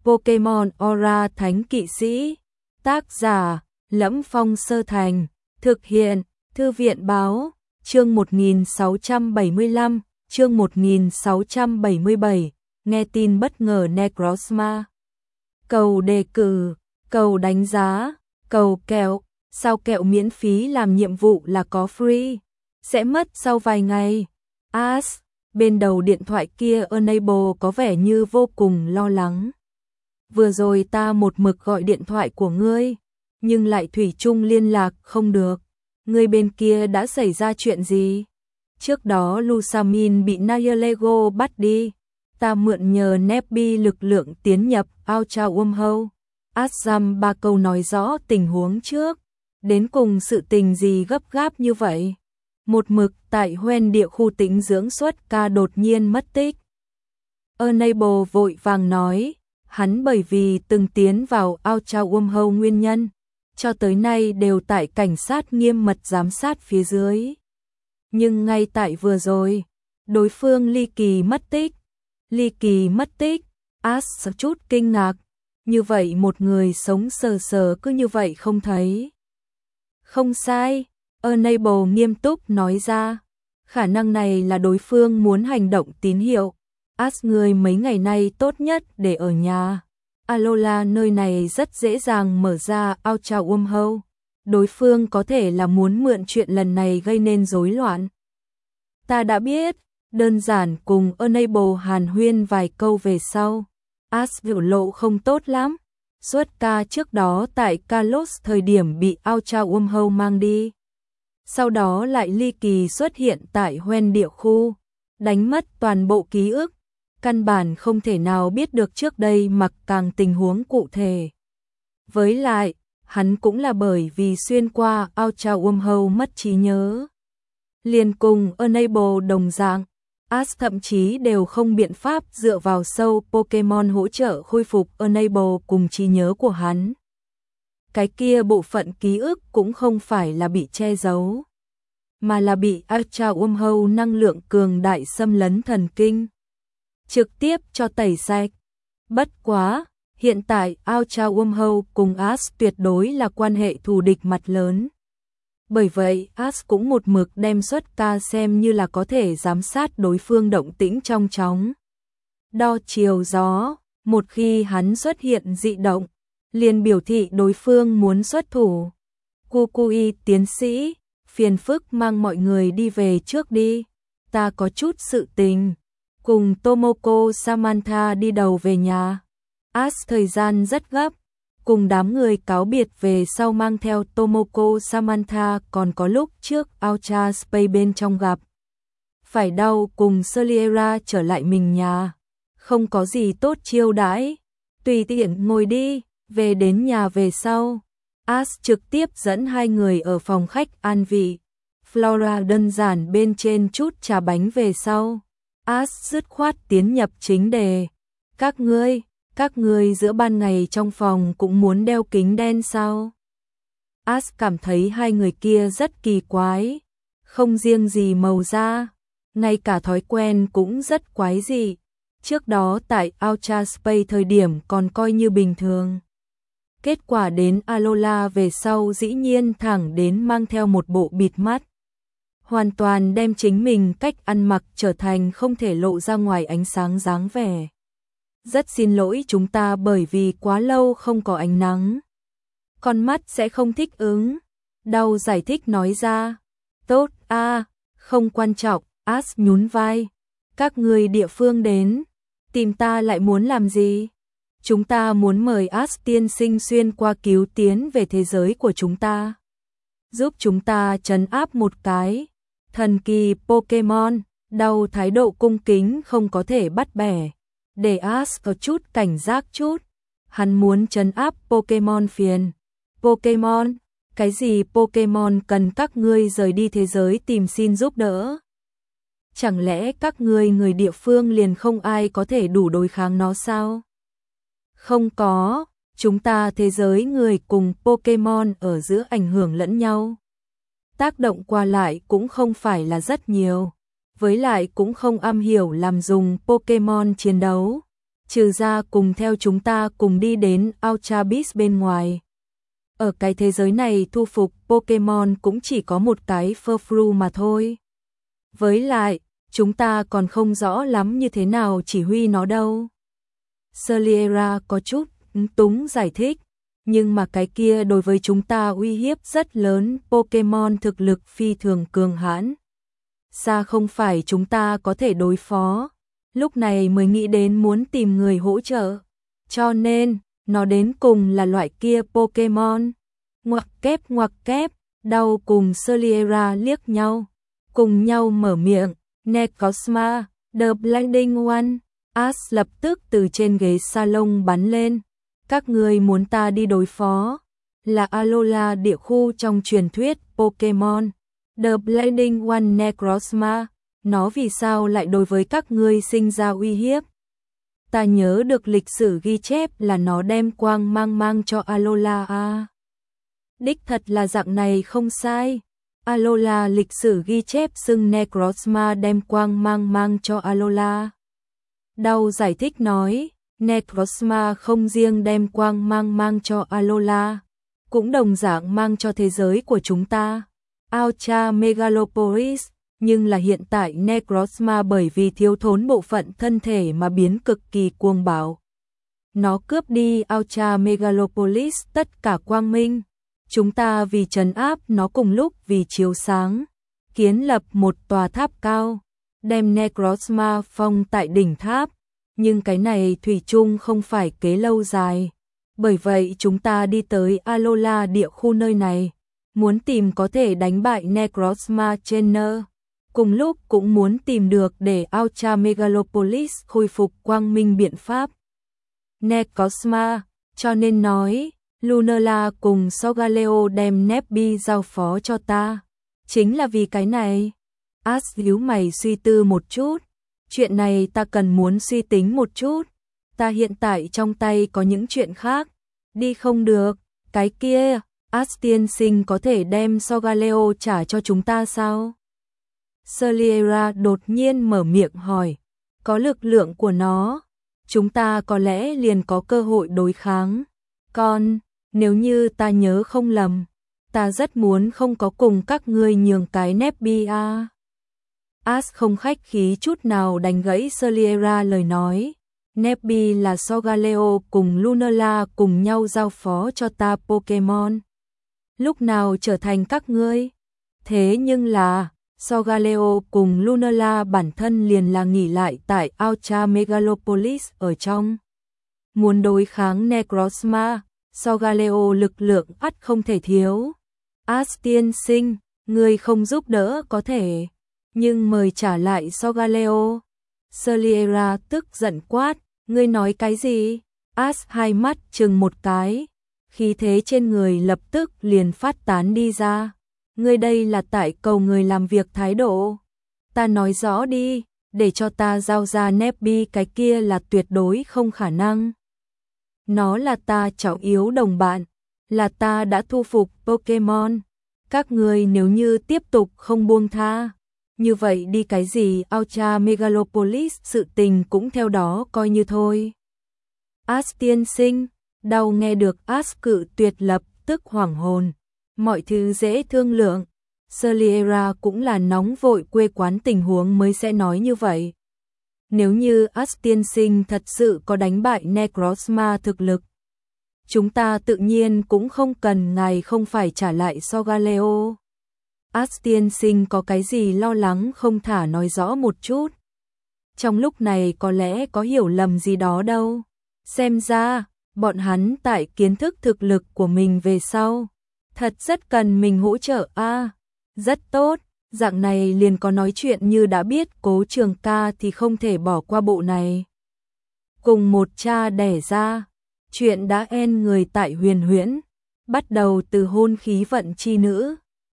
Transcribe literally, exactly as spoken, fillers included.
Pokemon Aura Thánh Kỵ Sĩ. Tác giả: Lẫm Phong Sơ Thành. Thực hiện: Thư viện báo. Chương một nghìn sáu trăm bảy mươi lăm, chương một nghìn sáu trăm bảy mươi bảy. Nghe tin bất ngờ Necrozma. Cầu đề cử, cầu đánh giá, cầu kẹo. Sao kẹo miễn phí làm nhiệm vụ là có free? Sẽ mất sau vài ngày. As, bên đầu điện thoại kia Enable có vẻ như vô cùng lo lắng. Vừa rồi ta một mực gọi điện thoại của ngươi, nhưng lại thủy chung liên lạc không được. Ngươi bên kia đã xảy ra chuyện gì? Trước đó Lusamin bị Nayalego bắt đi. Ta mượn nhờ Nebby lực lượng tiến nhập Ultra Wormhole. Azam ba câu nói rõ tình huống trước. Đến cùng sự tình gì gấp gáp như vậy? Một mực tại Hoen địa khu tĩnh dưỡng xuất ca đột nhiên mất tích. Enable vội vàng nói, hắn bởi vì từng tiến vào Ultra Wormhole nguyên nhân, cho tới nay đều tại cảnh sát nghiêm mật giám sát phía dưới. Nhưng ngay tại vừa rồi, đối phương ly kỳ mất tích. Ly kỳ mất tích, As chút kinh ngạc. Như vậy một người sống sờ sờ cứ như vậy không thấy. Không sai, Enable nghiêm túc nói ra. Khả năng này là đối phương muốn hành động tín hiệu. As người mấy ngày nay tốt nhất để ở nhà. Alola nơi này rất dễ dàng mở ra Ultra Wormhole. Đối phương có thể là muốn mượn chuyện lần này gây nên rối loạn. Ta đã biết, đơn giản cùng Enable hàn huyên vài câu về sau. As biểu lộ không tốt lắm. Xuất ca trước đó tại Kalos thời điểm bị Ultra Wormhole mang đi. Sau đó lại ly kỳ xuất hiện tại Hoen địa khu, đánh mất toàn bộ ký ức. Căn bản không thể nào biết được trước đây mặc càng tình huống cụ thể. Với lại, hắn cũng là bởi vì xuyên qua Ultra Wormhole mất trí nhớ. Liền cùng Enable đồng dạng, As thậm chí đều không biện pháp dựa vào sâu Pokemon hỗ trợ khôi phục Enable cùng trí nhớ của hắn. Cái kia bộ phận ký ức cũng không phải là bị che giấu, mà là bị Ultra Wormhole năng lượng cường đại xâm lấn thần kinh, trực tiếp cho tẩy sạch. Bất quá, hiện tại Ultra Wormhole cùng As tuyệt đối là quan hệ thù địch mặt lớn. Bởi vậy, As cũng một mực đem xuất ca xem như là có thể giám sát đối phương động tĩnh trong chóng. Đo chiều gió, một khi hắn xuất hiện dị động, liền biểu thị đối phương muốn xuất thủ. Kukui tiến sĩ, phiền phức mang mọi người đi về trước đi. Ta có chút sự tình. Cùng Tomoko Samantha đi đầu về nhà. As thời gian rất gấp. Cùng đám người cáo biệt về sau mang theo Tomoko Samantha còn có lúc trước Ultra Space bên trong gặp. Phải đau cùng Saliera trở lại mình nhà. Không có gì tốt chiêu đãi. Tùy tiện ngồi đi, về đến nhà về sau. As trực tiếp dẫn hai người ở phòng khách an vị. Flora đơn giản bên trên chút trà bánh về sau. As dứt khoát tiến nhập chính đề. Các ngươi, các ngươi giữa ban ngày trong phòng cũng muốn đeo kính đen sao? As cảm thấy hai người kia rất kỳ quái. Không riêng gì màu da, ngay cả thói quen cũng rất quái dị. Trước đó tại Ultra Space thời điểm còn coi như bình thường. Kết quả đến Alola về sau dĩ nhiên thẳng đến mang theo một bộ bịt mắt. Hoàn toàn đem chính mình cách ăn mặc trở thành không thể lộ ra ngoài ánh sáng dáng vẻ. Rất xin lỗi chúng ta bởi vì quá lâu không có ánh nắng. Con mắt sẽ không thích ứng. Đau giải thích nói ra. Tốt a, à, không quan trọng, As nhún vai. Các người địa phương đến, tìm ta lại muốn làm gì? Chúng ta muốn mời As tiên sinh xuyên qua cứu tiến về thế giới của chúng ta. Giúp chúng ta trấn áp một cái thần kỳ Pokemon. Đau thái độ cung kính không có thể bắt bẻ. Để As có chút cảnh giác chút. Hắn muốn trấn áp Pokemon phiền. Pokemon? Cái gì Pokemon cần các ngươi rời đi thế giới tìm xin giúp đỡ? Chẳng lẽ các ngươi người địa phương liền không ai có thể đủ đối kháng nó sao? Không có, chúng ta thế giới người cùng Pokemon ở giữa ảnh hưởng lẫn nhau. Tác động qua lại cũng không phải là rất nhiều. Với lại cũng không am hiểu làm dùng Pokemon chiến đấu. trừ ra cùng theo chúng ta cùng đi đến Ultra Beast bên ngoài. Ở cái thế giới này thu phục Pokemon cũng chỉ có một cái Furfrou mà thôi. Với lại, chúng ta còn không rõ lắm như thế nào chỉ huy nó đâu. Sierra có chút túng giải thích, nhưng mà cái kia đối với chúng ta uy hiếp rất lớn, Pokemon thực lực phi thường cường hãn. Xa không phải chúng ta có thể đối phó, lúc này mới nghĩ đến muốn tìm người hỗ trợ. Cho nên, nó đến cùng là loại kia Pokemon. Ngoặc kép ngoặc kép, đau cùng Sierra liếc nhau, cùng nhau mở miệng, Necrozma, The Blinding One. Ash lập tức từ trên ghế salon bắn lên. Các người muốn ta đi đối phó là Alola địa khu trong truyền thuyết Pokemon. The Blinding One Necrozma, nó vì sao lại đối với các ngươi sinh ra uy hiếp? Ta nhớ được lịch sử ghi chép là nó đem quang mang mang cho Alola à. Đích thật là dạng này không sai. Alola lịch sử ghi chép xưng Necrozma đem quang mang mang cho Alola. Đau giải thích nói, Necrozma không riêng đem quang mang mang cho Alola, cũng đồng dạng mang cho thế giới của chúng ta, Ultra Megalopolis, nhưng là hiện tại Necrozma bởi vì thiếu thốn bộ phận thân thể mà biến cực kỳ cuồng bạo. Nó cướp đi Ultra Megalopolis tất cả quang minh. Chúng ta vì trấn áp nó cùng lúc vì chiếu sáng, kiến lập một tòa tháp cao, đem Necrozma phong tại đỉnh tháp, nhưng cái này thủy chung không phải kế lâu dài. Bởi vậy chúng ta đi tới Alola địa khu nơi này, muốn tìm có thể đánh bại Necrozma Trainer, cùng lúc cũng muốn tìm được để Ultra Megalopolis khôi phục quang minh biện pháp. Necrozma, cho nên nói, Lunala cùng Solgaleo đem Nebby giao phó cho ta. Chính là vì cái này. Ash nhíu mày suy tư một chút. Chuyện này ta cần muốn suy tính một chút. Ta hiện tại trong tay có những chuyện khác. Đi không được. Cái kia, Ash tiên sinh có thể đem Solgaleo trả cho chúng ta sao? Sierra đột nhiên mở miệng hỏi. Có lực lượng của nó, chúng ta có lẽ liền có cơ hội đối kháng. Còn, nếu như ta nhớ không lầm, ta rất muốn không có cùng các ngươi nhường cái Nebby à. Ash không khách khí chút nào đánh gãy Sierra lời nói. Nebby là Solgaleo cùng Lunala cùng nhau giao phó cho ta Pokemon. Lúc nào trở thành các ngươi? Thế nhưng là, Solgaleo cùng Lunala bản thân liền là nghỉ lại tại Ultra Megalopolis ở trong. Muốn đối kháng Necrozma, Solgaleo lực lượng ắt không thể thiếu. Ash tiên sinh, ngươi không giúp đỡ có thể, nhưng mời trả lại Solgaleo. Sierra tức giận quát, ngươi nói cái gì? Ash hai mắt chừng một cái, khí thế trên người lập tức liền phát tán đi ra. Ngươi đây là tại cầu người làm việc thái độ. Ta nói rõ đi, để cho ta giao ra Nebby, cái kia là tuyệt đối không khả năng. Nó là ta trọng yếu đồng bạn, là ta đã thu phục Pokemon. Các người nếu như tiếp tục không buông tha, như vậy đi cái gì Ultra Megalopolis sự tình cũng theo đó coi như thôi. Ash tiên sinh, đau nghe được Ash cự tuyệt lập tức hoảng hồn. Mọi thứ dễ thương lượng. Sierra cũng là nóng vội quê quán tình huống mới sẽ nói như vậy. Nếu như Ash tiên sinh thật sự có đánh bại Necrozma thực lực, chúng ta tự nhiên cũng không cần ngài không phải trả lại Solgaleo. Ash tiên sinh có cái gì lo lắng không thả nói rõ một chút. Trong lúc này có lẽ có hiểu lầm gì đó đâu. Xem ra, bọn hắn tại kiến thức thực lực của mình về sau, thật rất cần mình hỗ trợ a. À, rất tốt, dạng này liền có nói chuyện như đã biết Cố Trường Ca thì không thể bỏ qua bộ này. Cùng một cha đẻ ra, chuyện đã en người tại Huyền Huyễn, bắt đầu từ hôn khí vận chi nữ,